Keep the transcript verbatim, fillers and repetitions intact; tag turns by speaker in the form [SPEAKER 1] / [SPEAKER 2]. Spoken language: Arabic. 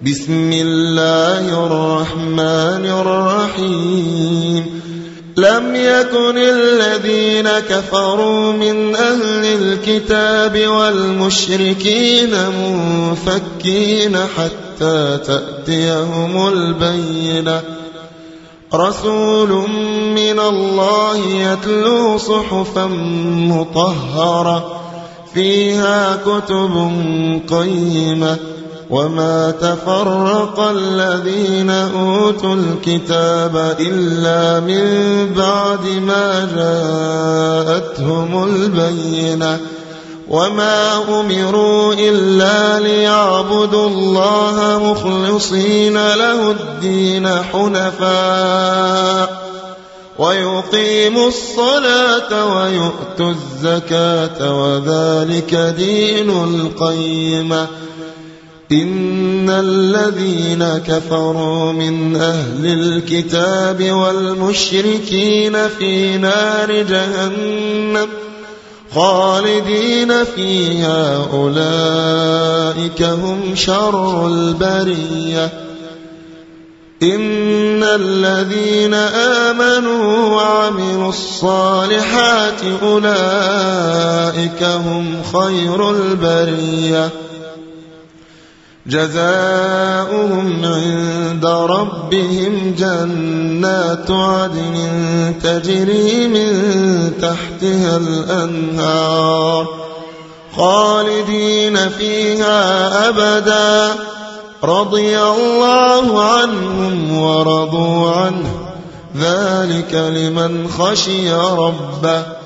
[SPEAKER 1] بسم الله الرحمن الرحيم لم يكن الذين كفروا من أهل الكتاب والمشركين منفكين حتى تأتيهم البينة رسول من الله يتلو صحفا مطهرة فيها كتب قيمة وما تفرق الذين أوتوا الكتاب إلا من بعد ما جاءتهم البينة وما أمروا إلا ليعبدوا الله مخلصين له الدين حنفاء ويقيموا الصلاة ويؤتوا الزكاة وذلك دين القيمة إن الذين كفروا من أهل الكتاب والمشركين في نار جهنم خالدين فيها أولئك هم شر البرية إن الذين آمنوا وعملوا الصالحات أولئك هم خير البرية جزاؤهم عند ربهم جنات عدن تجري من تحتها الأنهار خالدين فيها أبدا رضي الله عنهم ورضوا عنه ذلك لمن خشي ربه